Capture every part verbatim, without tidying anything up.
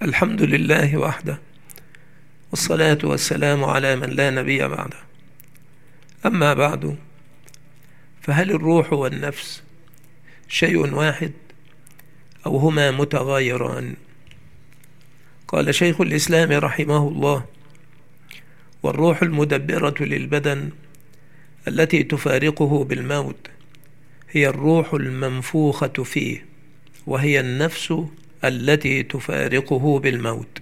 الحمد لله وحده، والصلاة والسلام على من لا نبي بعده. أما بعد، فهل الروح والنفس شيء واحد أو هما متغايران؟ قال شيخ الإسلام رحمه الله: والروح المدبرة للبدن التي تفارقه بالموت هي الروح المنفوخة فيه، وهي النفس التي تفارقه بالموت.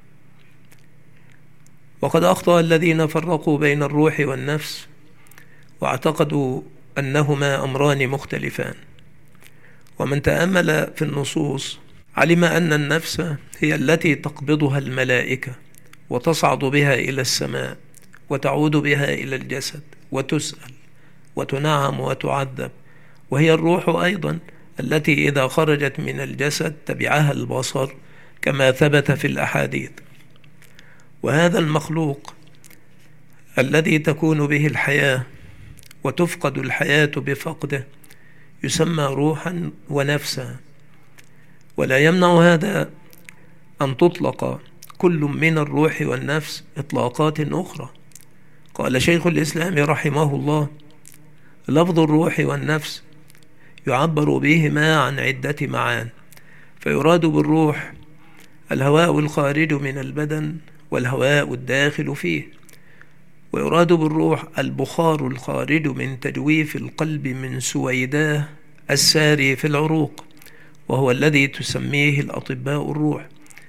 وقد أخطأ الذين فرقوا بين الروح والنفس واعتقدوا أنهما أمران مختلفان. ومن تأمل في النصوص علم أن النفس هي التي تقبضها الملائكة وتصعد بها إلى السماء وتعود بها إلى الجسد وتسأل وتنعم وتعذب، وهي الروح أيضا التي إذا خرجت من الجسد تبعها البصر كما ثبت في الأحاديث. وهذا المخلوق الذي تكون به الحياة وتفقد الحياة بفقده يسمى روحا ونفسا، ولا يمنع هذا أن تطلق كل من الروح والنفس إطلاقات أخرى. قال شيخ الإسلام رحمه الله: لفظ الروح والنفس يعبر بهما عن عدة معان، فيراد بالروح الهواء الخارج من البدن والهواء الداخل فيه، ويراد بالروح البخار الخارج من تجويف القلب من سويداه الساري في العروق، وهو الذي تسميه الأطباء الروح،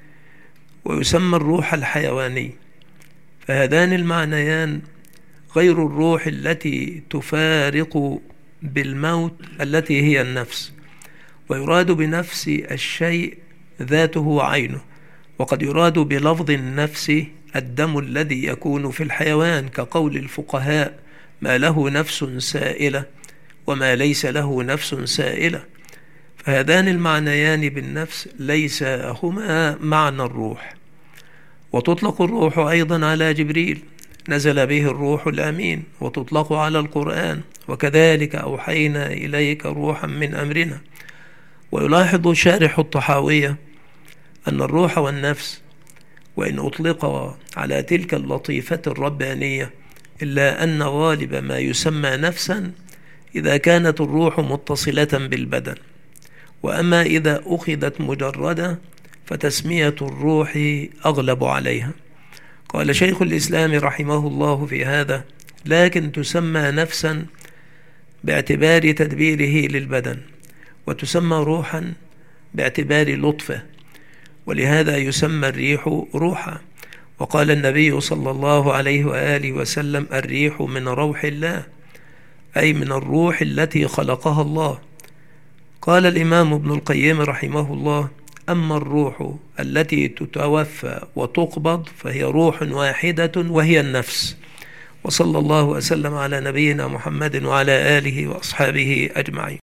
ويسمى الروح الحيواني. فهذان المعنيان غير الروح التي تفارق بالموت التي هي النفس. ويراد بنفس الشيء ذاته عينه، وقد يراد بلفظ النفس الدم الذي يكون في الحيوان، كقول الفقهاء: ما له نفس سائلة وما ليس له نفس سائلة. فهذان المعنيان بالنفس ليس هما معنى الروح. وتطلق الروح أيضا على جبريل نزل به الروح الأمين، وتطلق على القرآن: وكذلك أوحينا إليك روحا من أمرنا. ويلاحظ شارح الطحاوية أن الروح والنفس وإن أطلق على تلك اللطيفة الربانية، إلا أن غالب ما يسمى نفسا إذا كانت الروح متصلة بالبدن، وأما إذا أخذت مجردة فتسمية الروح أغلب عليها. قال شيخ الإسلام رحمه الله في هذا: لكن تسمى نفسا باعتبار تدبيره للبدن، وتسمى روحا باعتبار لطفه، ولهذا يسمى الريح روحا. وقال النبي صلى الله عليه وآله وسلم: الريح من روح الله، أي من الروح التي خلقها الله. قال الإمام ابن القيم رحمه الله: أما الروح التي تتوفى وتقبض فهي روح واحدة وهي النفس. وصلى الله وسلم على نبينا محمد وعلى آله وأصحابه أجمعين.